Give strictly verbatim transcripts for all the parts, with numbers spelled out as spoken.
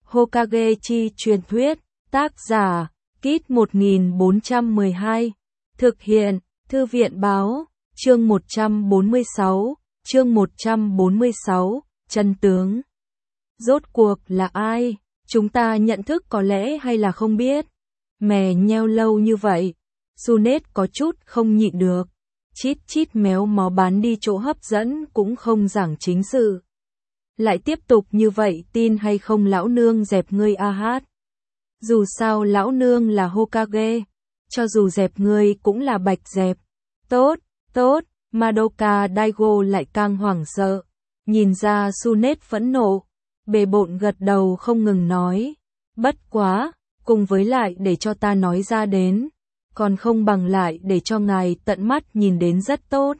Hokage chi truyền thuyết, tác giả, Kit một nghìn bốn trăm mười hai, thực hiện, Thư viện báo, chương một trăm bốn mươi sáu, chương một trăm bốn mươi sáu, chân tướng. Rốt cuộc là ai? Chúng ta nhận thức có lẽ hay là không biết. Mè nheo lâu như vậy, Sunet có chút không nhịn được. Chít chít méo mó bán đi chỗ hấp dẫn cũng không giảng chính sự. Lại tiếp tục như vậy tin hay không lão nương dẹp ngươi a hát. Dù sao lão nương là Hokage, cho dù dẹp ngươi cũng là bạch dẹp. Tốt, tốt, Madoka Daigo lại càng hoảng sợ. Nhìn ra Sunet phẫn nộ, bề bộn gật đầu không ngừng nói. Bất quá, cùng với lại để cho ta nói ra đến, còn không bằng lại để cho ngài tận mắt nhìn đến rất tốt.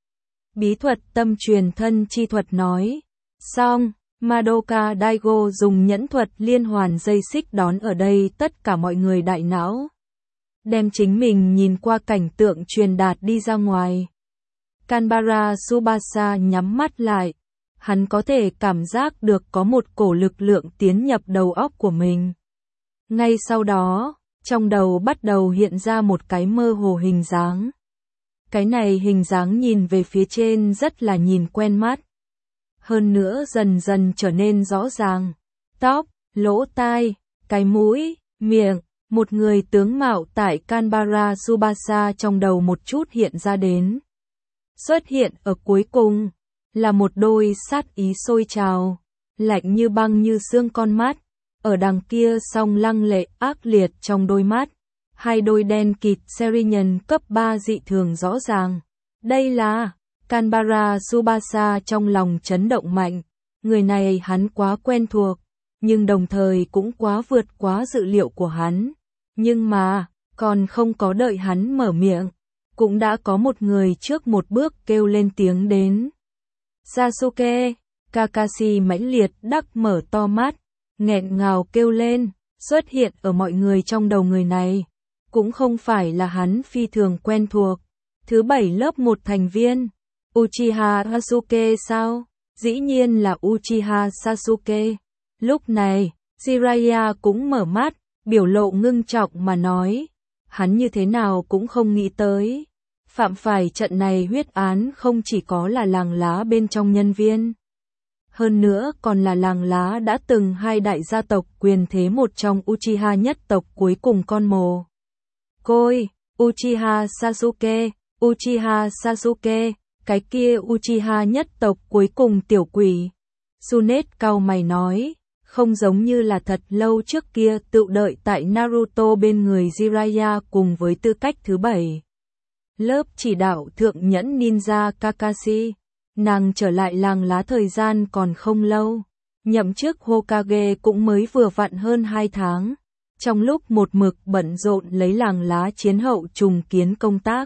Bí thuật tâm truyền thân chi thuật nói. Xong, Madoka Daigo dùng nhẫn thuật liên hoàn dây xích đón ở đây tất cả mọi người đại não. Đem chính mình nhìn qua cảnh tượng truyền đạt đi ra ngoài. Kanbara Tsubasa nhắm mắt lại. Hắn có thể cảm giác được có một cổ lực lượng tiến nhập đầu óc của mình. Ngay sau đó, trong đầu bắt đầu hiện ra một cái mơ hồ hình dáng. Cái này hình dáng nhìn về phía trên rất là nhìn quen mắt. Hơn nữa dần dần trở nên rõ ràng. Tóc, lỗ tai, cái mũi, miệng, một người tướng mạo tại Kanbara Tsubasa trong đầu một chút hiện ra đến. Xuất hiện ở cuối cùng, là một đôi sát ý sôi trào, lạnh như băng như xương con mắt. Ở đằng kia song lăng lệ ác liệt trong đôi mắt. Hai đôi đen kịt Serinhân cấp ba dị thường rõ ràng. Đây là Kanbara Tsubasa trong lòng chấn động mạnh. Người này hắn quá quen thuộc, nhưng đồng thời cũng quá vượt quá dự liệu của hắn. Nhưng mà, còn không có đợi hắn mở miệng, cũng đã có một người trước một bước kêu lên tiếng đến. Sasuke, Kakashi mãnh liệt đắc mở to mắt, nghẹn ngào kêu lên, xuất hiện ở mọi người trong đầu người này. Cũng không phải là hắn phi thường quen thuộc. Thứ bảy lớp một thành viên. Uchiha Sasuke sao? Dĩ nhiên là Uchiha Sasuke. Lúc này, Jiraiya cũng mở mắt, biểu lộ ngưng trọng mà nói. Hắn như thế nào cũng không nghĩ tới. Phạm phải trận này huyết án không chỉ có là làng lá bên trong nhân viên. Hơn nữa còn là làng lá đã từng hai đại gia tộc quyền thế một trong Uchiha nhất tộc cuối cùng con mồ côi, Uchiha Sasuke, Uchiha Sasuke, cái kia Uchiha nhất tộc cuối cùng tiểu quỷ. Sunet cau mày nói, không giống như là thật lâu trước kia tự đợi tại Naruto bên người Jiraiya cùng với tư cách thứ bảy. Lớp chỉ đạo thượng nhẫn ninja Kakashi. Nàng trở lại làng lá thời gian còn không lâu. Nhậm chức Hokage cũng mới vừa vặn hơn hai tháng. Trong lúc một mực bận rộn lấy làng lá chiến hậu trùng kiến công tác.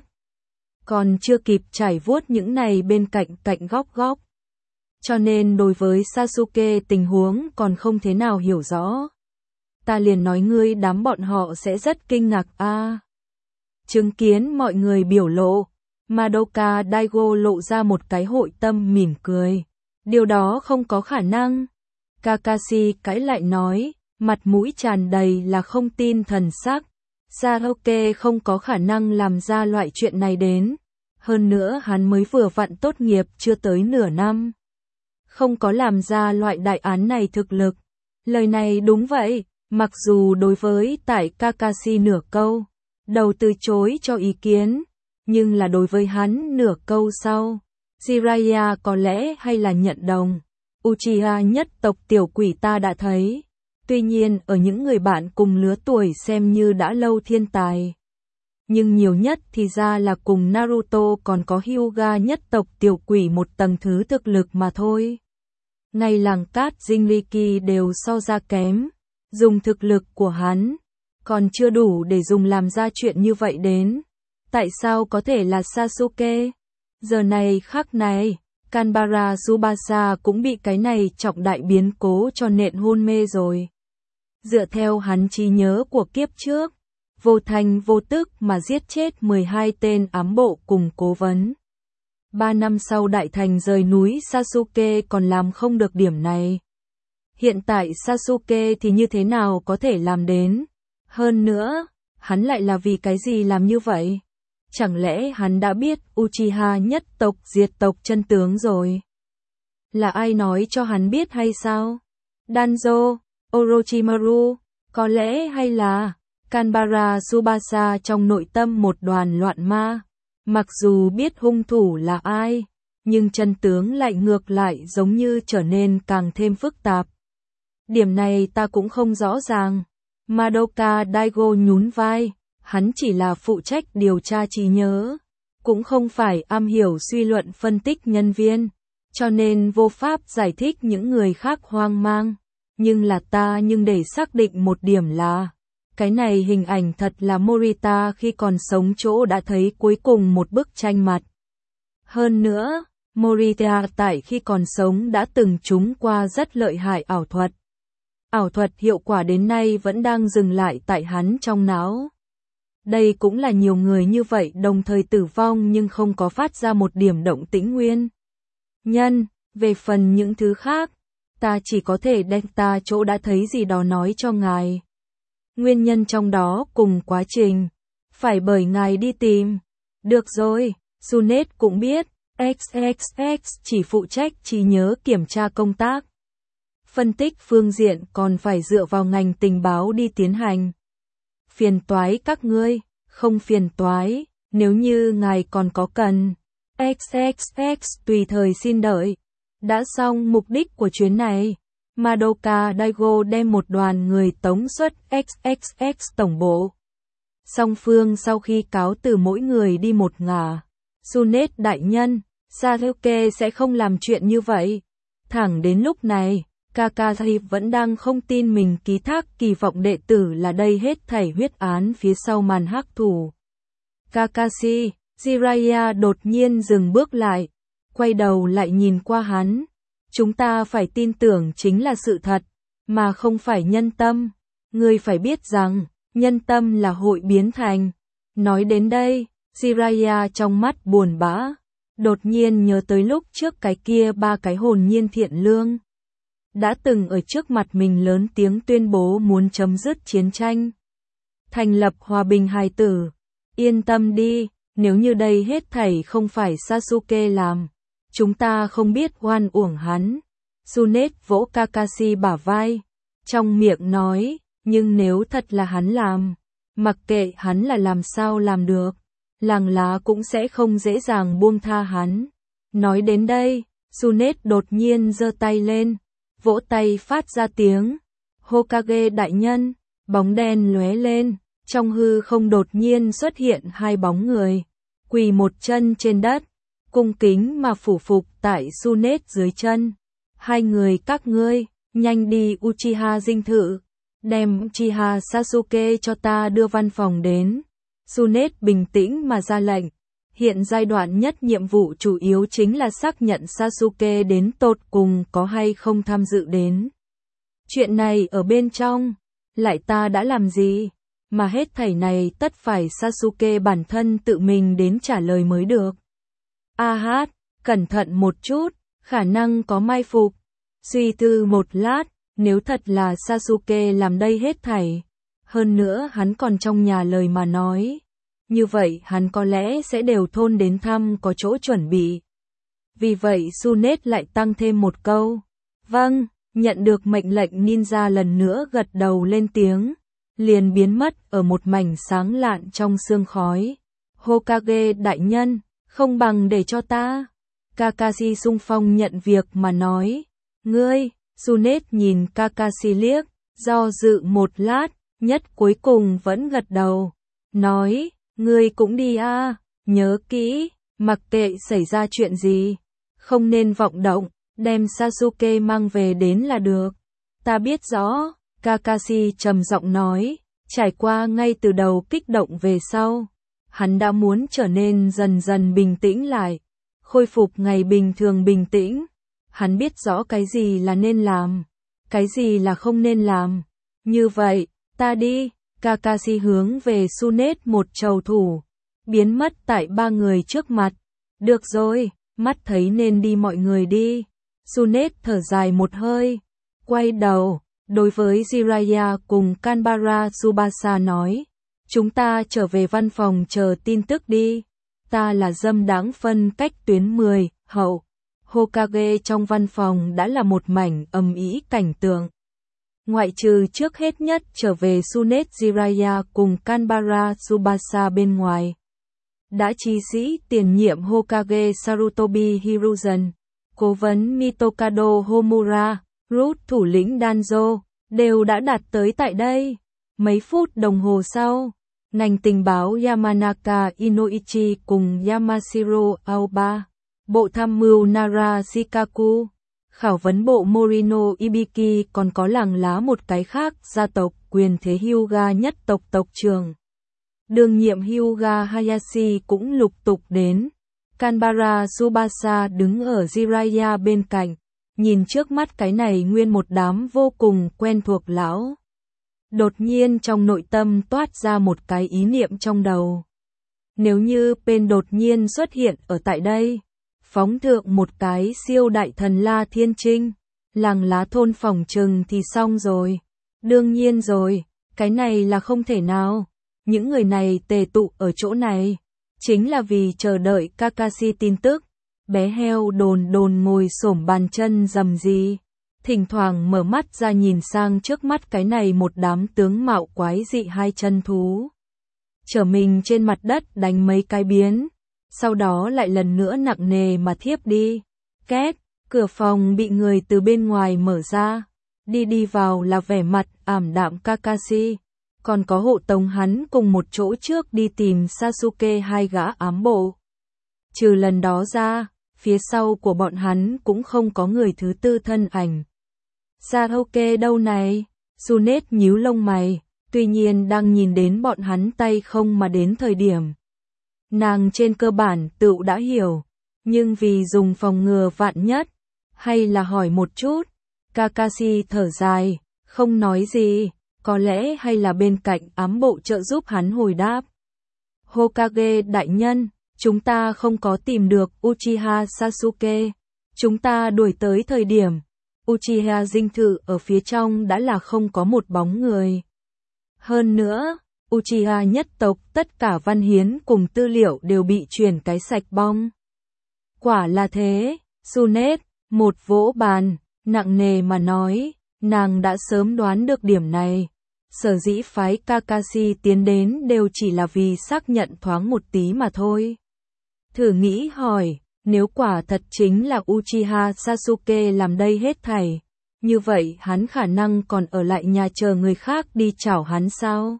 Còn chưa kịp trải vuốt những này bên cạnh cạnh góc góc. Cho nên đối với Sasuke tình huống còn không thế nào hiểu rõ. Ta liền nói ngươi đám bọn họ sẽ rất kinh ngạc a. À, chứng kiến mọi người biểu lộ. Madoka Daigo lộ ra một cái hội tâm mỉm cười. Điều đó không có khả năng. Kakashi cãi lại nói, mặt mũi tràn đầy là không tin thần sắc. Sasuke không có khả năng làm ra loại chuyện này đến. Hơn nữa hắn mới vừa vặn tốt nghiệp chưa tới nửa năm. Không có làm ra loại đại án này thực lực. Lời này đúng vậy, mặc dù đối với tại Kakashi nửa câu, đầu từ chối cho ý kiến. Nhưng là đối với hắn nửa câu sau, Jiraiya có lẽ hay là nhận đồng. Uchiha nhất tộc tiểu quỷ ta đã thấy. Tuy nhiên ở những người bạn cùng lứa tuổi xem như đã lâu thiên tài. Nhưng nhiều nhất thì ra là cùng Naruto còn có Hyuga nhất tộc tiểu quỷ một tầng thứ thực lực mà thôi. Ngay làng cát Jinriki đều so ra kém. Dùng thực lực của hắn, còn chưa đủ để dùng làm ra chuyện như vậy đến. Tại sao có thể là Sasuke? Giờ này khắc này, Kanbara Tsubasa cũng bị cái này trọng đại biến cố cho nện hôn mê rồi. Dựa theo hắn trí nhớ của kiếp trước, vô thành vô tức mà giết chết mười hai tên ám bộ cùng cố vấn. Ba năm sau đại thành rời núi Sasuke còn làm không được điểm này. Hiện tại Sasuke thì như thế nào có thể làm đến? Hơn nữa, hắn lại là vì cái gì làm như vậy? Chẳng lẽ hắn đã biết Uchiha nhất tộc diệt tộc chân tướng rồi? Là ai nói cho hắn biết hay sao? Danzo, Orochimaru, có lẽ hay là Kanbara Tsubasa trong nội tâm một đoàn loạn ma. Mặc dù biết hung thủ là ai, nhưng chân tướng lại ngược lại giống như trở nên càng thêm phức tạp. Điểm này ta cũng không rõ ràng. Madoka Daigo nhún vai, hắn chỉ là phụ trách điều tra trí nhớ, cũng không phải am hiểu suy luận phân tích nhân viên, cho nên vô pháp giải thích những người khác hoang mang. Nhưng là ta nhưng để xác định một điểm là, cái này hình ảnh thật là Morita khi còn sống chỗ đã thấy cuối cùng một bức tranh mặt. Hơn nữa, Morita tại khi còn sống đã từng trúng qua rất lợi hại ảo thuật. Ảo thuật hiệu quả đến nay vẫn đang dừng lại tại hắn trong não. Đây cũng là nhiều người như vậy đồng thời tử vong nhưng không có phát ra một điểm động tĩnh nguyên nhân. Về phần những thứ khác, ta chỉ có thể đem ta chỗ đã thấy gì đó nói cho ngài. Nguyên nhân trong đó cùng quá trình, phải bởi ngài đi tìm. Được rồi, Sunet cũng biết, ích ích ích chỉ phụ trách trí nhớ kiểm tra công tác. Phân tích phương diện còn phải dựa vào ngành tình báo đi tiến hành. Phiền toái các ngươi, không phiền toái, nếu như ngài còn có cần. ích ích ích tùy thời xin đợi. Đã xong mục đích của chuyến này, Madoka Daigo đem một đoàn người tống xuất ích ích ích tổng bộ. Song phương sau khi cáo từ mỗi người đi một ngả. Sunet đại nhân, Sasuke sẽ không làm chuyện như vậy. Thẳng đến lúc này, Kakashi vẫn đang không tin mình ký thác kỳ vọng đệ tử là đây hết thảy huyết án phía sau màn hắc thủ. Kakashi, Jiraiya đột nhiên dừng bước lại, quay đầu lại nhìn qua hắn. Chúng ta phải tin tưởng chính là sự thật, mà không phải nhân tâm. Ngươi phải biết rằng, nhân tâm là hội biến thành. Nói đến đây, Jiraiya trong mắt buồn bã, đột nhiên nhớ tới lúc trước cái kia ba cái hồn nhiên thiện lương. Đã từng ở trước mặt mình lớn tiếng tuyên bố muốn chấm dứt chiến tranh. Thành lập hòa bình hài tử. Yên tâm đi, nếu như đây hết thảy không phải Sasuke làm, chúng ta không biết oan uổng hắn. Sunet vỗ Kakashi bả vai, trong miệng nói, nhưng nếu thật là hắn làm, mặc kệ hắn là làm sao làm được, làng lá cũng sẽ không dễ dàng buông tha hắn. Nói đến đây, Sunet đột nhiên giơ tay lên, vỗ tay phát ra tiếng. Hokage đại nhân, bóng đen lóe lên, trong hư không đột nhiên xuất hiện hai bóng người, quỳ một chân trên đất, cung kính mà phủ phục tại Sunet dưới chân. Hai người các ngươi, nhanh đi Uchiha dinh thự, đem Uchiha Sasuke cho ta đưa văn phòng đến. Sunet bình tĩnh mà ra lệnh. Hiện giai đoạn nhất nhiệm vụ chủ yếu chính là xác nhận Sasuke đến tột cùng có hay không tham dự đến. Chuyện này ở bên trong, lại ta đã làm gì, mà hết thảy này tất phải Sasuke bản thân tự mình đến trả lời mới được. A hát, cẩn thận một chút, khả năng có mai phục. Suy tư một lát, nếu thật là Sasuke làm đây hết thảy, hơn nữa hắn còn trong nhà lời mà nói, như vậy hắn có lẽ sẽ đều thôn đến thăm có chỗ chuẩn bị. Vì vậy Sunet lại tăng thêm một câu. Vâng, nhận được mệnh lệnh ninja lần nữa gật đầu lên tiếng, liền biến mất ở một mảnh sáng lạn trong sương khói. Hokage đại nhân, không bằng để cho ta. Kakashi xung phong nhận việc mà nói. Ngươi, Sunet nhìn Kakashi liếc, do dự một lát, nhất cuối cùng vẫn gật đầu. Nói, ngươi cũng đi a, à, nhớ kỹ, mặc kệ xảy ra chuyện gì, không nên vọng động, đem Sasuke mang về đến là được. Ta biết rõ, Kakashi trầm giọng nói, trải qua ngay từ đầu kích động về sau. Hắn đã muốn trở nên dần dần bình tĩnh lại, khôi phục ngày bình thường bình tĩnh. Hắn biết rõ cái gì là nên làm, cái gì là không nên làm. Như vậy, ta đi. Kakashi hướng về Sunet một trầu thủ, biến mất tại ba người trước mặt. Được rồi, mắt thấy nên đi mọi người đi. Sunet thở dài một hơi, Quay đầu, đối với Jiraiya cùng Kanbara Tsubasa nói, chúng ta trở về văn phòng chờ tin tức đi. Ta là dâm đãng phân cách tuyến mười, hậu. Hokage trong văn phòng đã là một mảnh ầm ĩ cảnh tượng. Ngoại trừ trước hết nhất trở về Tsunade Jiraiya cùng Kanbara Tsubasa bên ngoài. Đã trí sĩ tiền nhiệm Hokage Sarutobi Hiruzen, cố vấn Mitokado Homura, Root thủ lĩnh Danzo, đều đã đạt tới tại đây. Mấy phút đồng hồ sau, ngành tình báo Yamanaka Inoichi cùng Yamashiro Aoba, bộ tham mưu Nara Shikaku, khảo vấn bộ Morino Ibiki còn có làng lá một cái khác gia tộc quyền thế Hyuga nhất tộc tộc trưởng. Đương nhiệm Hyuga Hayashi cũng lục tục đến. Kanbara Tsubasa đứng ở Jiraiya bên cạnh, nhìn trước mắt cái này nguyên một đám vô cùng quen thuộc lão. Đột nhiên trong nội tâm toát ra một cái ý niệm trong đầu. Nếu như Pen đột nhiên xuất hiện ở tại đây, phóng thượng một cái siêu đại thần La Thiên Trinh, làng lá thôn phòng trừng thì xong rồi. Đương nhiên rồi, cái này là không thể nào. Những người này tề tụ ở chỗ này, chính là vì chờ đợi Kakashi tin tức. Bé heo đồn đồn ngồi xổm bàn chân rầm gì, thỉnh thoảng mở mắt ra nhìn sang trước mắt cái này một đám tướng mạo quái dị hai chân thú. Trở mình trên mặt đất đánh mấy cái biến, sau đó lại lần nữa nặng nề mà thiếp đi. Két, cửa phòng bị người từ bên ngoài mở ra, đi đi vào là vẻ mặt ảm đạm Kakashi, còn có hộ tống hắn cùng một chỗ trước đi tìm Sasuke hai gã ám bộ. Trừ lần đó ra, phía sau của bọn hắn cũng không có người thứ tư thân ảnh. Sasuke đâu này? Tsunade nhíu lông mày, tuy nhiên đang nhìn đến bọn hắn tay không mà đến thời điểm. Nàng trên cơ bản tự đã hiểu, nhưng vì dùng phòng ngừa vạn nhất, hay là hỏi một chút. Kakashi thở dài, không nói gì, có lẽ hay là bên cạnh ám bộ trợ giúp hắn hồi đáp. Hokage đại nhân, chúng ta không có tìm được Uchiha Sasuke. Chúng ta đuổi tới thời điểm, Uchiha dinh thự ở phía trong đã là không có một bóng người. Hơn nữa, Uchiha nhất tộc tất cả văn hiến cùng tư liệu đều bị chuyển cái sạch bong. Quả là thế, Tsunade, một vỗ bàn, nặng nề mà nói, nàng đã sớm đoán được điểm này. Sở dĩ phái Kakashi tiến đến đều chỉ là vì xác nhận thoáng một tí mà thôi. Thử nghĩ hỏi, nếu quả thật chính là Uchiha Sasuke làm đây hết thảy, như vậy hắn khả năng còn ở lại nhà chờ người khác đi chảo hắn sao?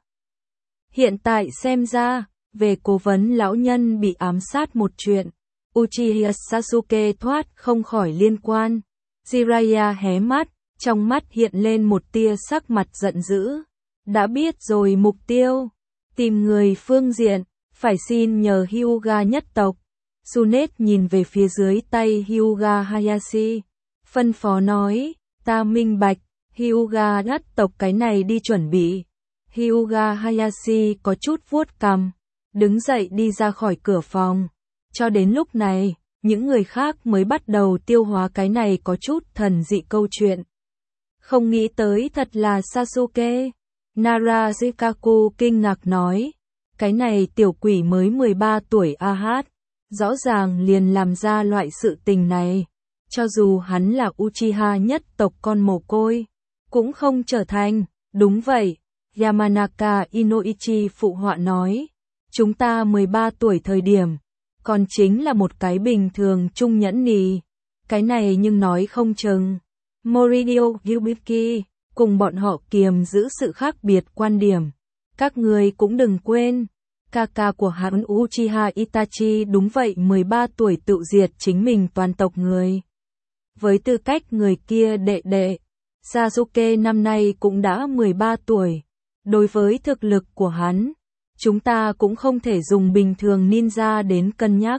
Hiện tại xem ra, về cố vấn lão nhân bị ám sát một chuyện, Uchiha Sasuke thoát không khỏi liên quan. Jiraiya hé mắt, trong mắt hiện lên một tia sắc mặt giận dữ. Đã biết rồi mục tiêu, tìm người phương diện, phải xin nhờ Hyuga nhất tộc. Tsunade nhìn về phía dưới tay Hyuga Hayashi, phân phó nói, ta minh bạch, Hyuga nhất tộc cái này đi chuẩn bị. Hyuga Hayashi có chút vuốt cằm, đứng dậy đi ra khỏi cửa phòng. Cho đến lúc này, những người khác mới bắt đầu tiêu hóa cái này có chút thần dị câu chuyện. Không nghĩ tới thật là Sasuke. Nara Shikaku kinh ngạc nói, cái này tiểu quỷ mới mười ba tuổi a hát, rõ ràng liền làm ra loại sự tình này. Cho dù hắn là Uchiha nhất tộc con mồ côi, cũng không trở thành. Đúng vậy, Yamanaka Inoichi phụ họa nói, chúng ta mười ba tuổi thời điểm, còn chính là một cái bình thường trung nhẫn nì. Cái này nhưng nói không chừng, Morino Ibiki cùng bọn họ kiềm giữ sự khác biệt quan điểm. Các người cũng đừng quên, Kaka của hắn Uchiha Itachi đúng vậy mười ba tuổi tự diệt chính mình toàn tộc người. Với tư cách người kia đệ đệ, Sasuke năm nay cũng đã mười ba tuổi. Đối với thực lực của hắn, chúng ta cũng không thể dùng bình thường ninja đến cân nhắc.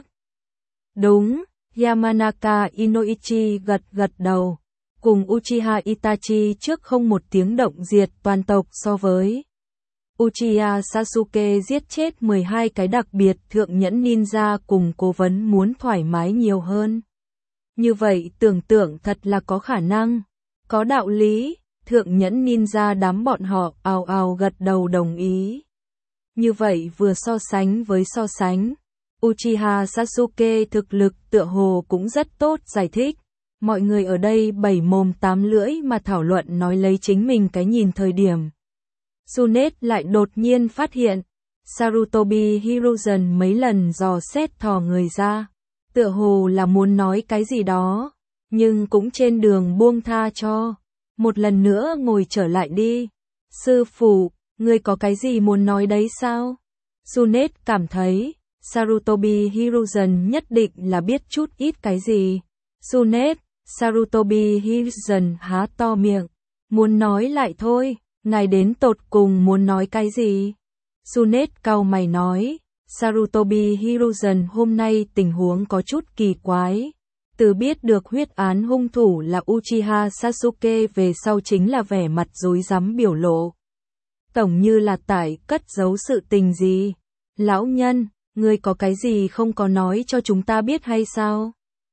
Đúng, Yamanaka Inoichi gật gật đầu. Cùng Uchiha Itachi trước không một tiếng động diệt toàn tộc so với Uchiha Sasuke giết chết mười hai cái đặc biệt thượng nhẫn ninja cùng cố vấn muốn thoải mái nhiều hơn. Như vậy tưởng tượng thật là có khả năng. Có đạo lý, thượng nhẫn ninja đám bọn họ ào ào gật đầu đồng ý. Như vậy vừa so sánh với so sánh, Uchiha Sasuke thực lực tựa hồ cũng rất tốt giải thích. Mọi người ở đây bảy mồm tám lưỡi mà thảo luận nói lấy chính mình cái nhìn thời điểm. Tsunade lại đột nhiên phát hiện, Sarutobi Hiruzen mấy lần dò xét thò người ra, tựa hồ là muốn nói cái gì đó, nhưng cũng trên đường buông tha cho. Một lần nữa ngồi trở lại đi. Sư phụ, ngươi có cái gì muốn nói đấy sao? Tsunade cảm thấy, Sarutobi Hiruzen nhất định là biết chút ít cái gì. Tsunade, Sarutobi Hiruzen há to miệng, muốn nói lại thôi, ngài đến tột cùng muốn nói cái gì? Tsunade cau mày nói, Sarutobi Hiruzen hôm nay tình huống có chút kỳ quái. Từ biết được huyết án hung thủ là Uchiha Sasuke về sau chính là vẻ mặt rối rắm biểu lộ. Tổng như là tại cất giấu sự tình gì. Lão nhân, ngươi có cái gì không có nói cho chúng ta biết hay sao?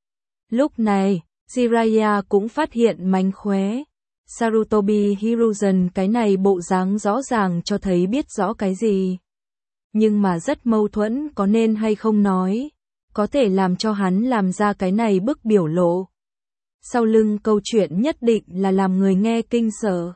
Lúc này, Jiraiya cũng phát hiện mánh khóe. Sarutobi Hiruzen cái này bộ dáng rõ ràng cho thấy biết rõ cái gì. Nhưng mà rất mâu thuẫn có nên hay không nói. Có thể làm cho hắn làm ra cái này bức biểu lộ. Sau lưng câu chuyện nhất định là làm người nghe kinh sợ.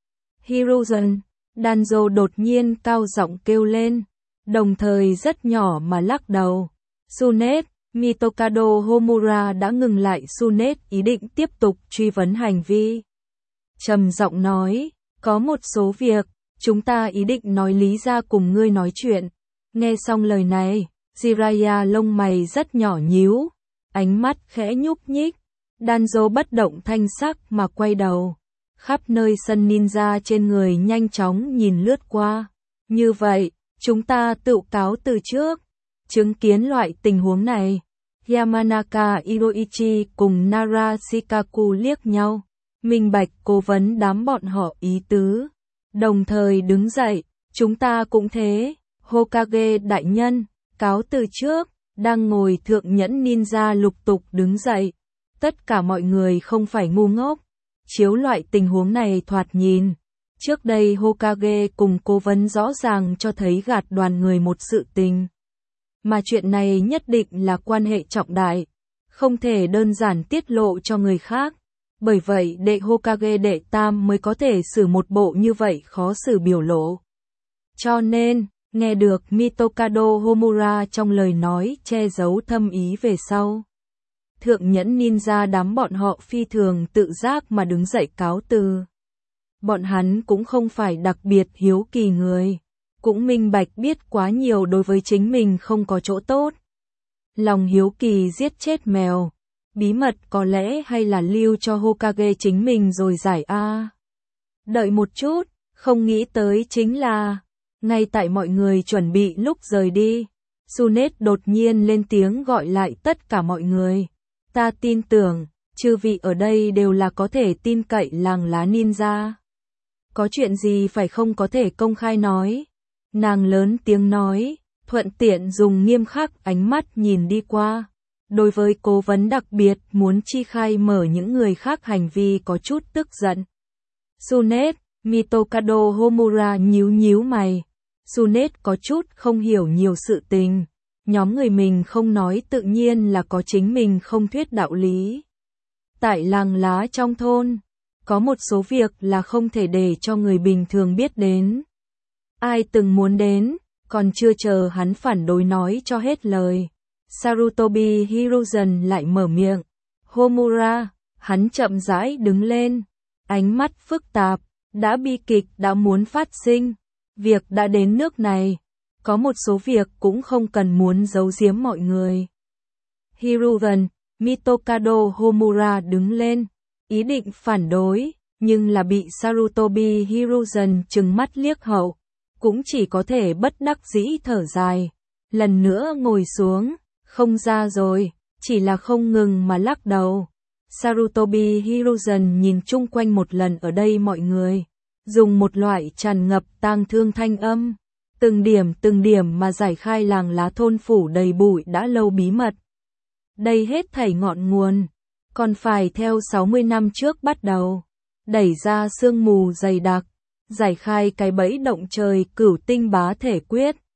Hiruzen, Danzo đột nhiên cao giọng kêu lên, đồng thời rất nhỏ mà lắc đầu. Tsunade, Mitokado Homura đã ngừng lại Tsunade ý định tiếp tục truy vấn hành vi. Trầm giọng nói, có một số việc, chúng ta ý định nói lý ra cùng ngươi nói chuyện. Nghe xong lời này, Jiraiya lông mày rất nhỏ nhíu, ánh mắt khẽ nhúc nhích. Danzo bất động thanh sắc mà quay đầu. Khắp nơi sân ninja trên người nhanh chóng nhìn lướt qua. Như vậy, chúng ta tự cáo từ trước. Chứng kiến loại tình huống này, Yamanaka Hiroichi cùng Nara Shikaku liếc nhau. Minh bạch cố vấn đám bọn họ ý tứ. Đồng thời đứng dậy, chúng ta cũng thế. Hokage đại nhân, cáo từ trước. Đang ngồi thượng nhẫn ninja lục tục đứng dậy. Tất cả mọi người không phải ngu ngốc. Chiếu loại tình huống này thoạt nhìn. Trước đây Hokage cùng cố vấn rõ ràng cho thấy gạt đoàn người một sự tình. Mà chuyện này nhất định là quan hệ trọng đại. Không thể đơn giản tiết lộ cho người khác. Bởi vậy đệ Hokage đệ tam mới có thể xử một bộ như vậy khó xử biểu lộ. Cho nên, nghe được Mitokado Homura trong lời nói che giấu thâm ý về sau. Thượng nhẫn ninja đám bọn họ phi thường tự giác mà đứng dậy cáo từ. Bọn hắn cũng không phải đặc biệt hiếu kỳ người. Cũng minh bạch biết quá nhiều đối với chính mình không có chỗ tốt. Lòng hiếu kỳ giết chết mèo. Bí mật có lẽ hay là lưu cho Hokage chính mình rồi giải a. Đợi một chút, không nghĩ tới chính là, ngay tại mọi người chuẩn bị lúc rời đi, Tsunade đột nhiên lên tiếng gọi lại tất cả mọi người. Ta tin tưởng, chư vị ở đây đều là có thể tin cậy làng lá ninja. Có chuyện gì phải không có thể công khai nói. Nàng lớn tiếng nói, thuận tiện dùng nghiêm khắc ánh mắt nhìn đi qua. Đối với cố vấn đặc biệt muốn chi khai mở những người khác hành vi có chút tức giận. Tsunade, Mitokado Homura nhíu nhíu mày. Tsunade có chút không hiểu nhiều sự tình. Nhóm người mình không nói tự nhiên là có chính mình không thuyết đạo lý. Tại làng lá trong thôn, có một số việc là không thể để cho người bình thường biết đến. Ai từng muốn đến, còn chưa chờ hắn phản đối nói cho hết lời. Sarutobi Hiruzen lại mở miệng. Homura, hắn chậm rãi đứng lên. Ánh mắt phức tạp, đã bi kịch đã muốn phát sinh. Việc đã đến nước này. Có một số việc cũng không cần muốn giấu giếm mọi người. Hiruzen, Mitokado Homura đứng lên. Ý định phản đối, nhưng là bị Sarutobi Hiruzen trừng mắt liếc hậu. Cũng chỉ có thể bất đắc dĩ thở dài. Lần nữa ngồi xuống. Không ra rồi, chỉ là không ngừng mà lắc đầu. Sarutobi Hiruzen nhìn chung quanh một lần ở đây mọi người. Dùng một loại tràn ngập tang thương thanh âm. Từng điểm từng điểm mà giải khai làng lá thôn phủ đầy bụi đã lâu bí mật. Đây hết thảy ngọn nguồn. Còn phải theo sáu mươi năm trước bắt đầu. đẩy ra sương mù dày đặc, giải khai cái bẫy động trời cửu tinh bá thể quyết.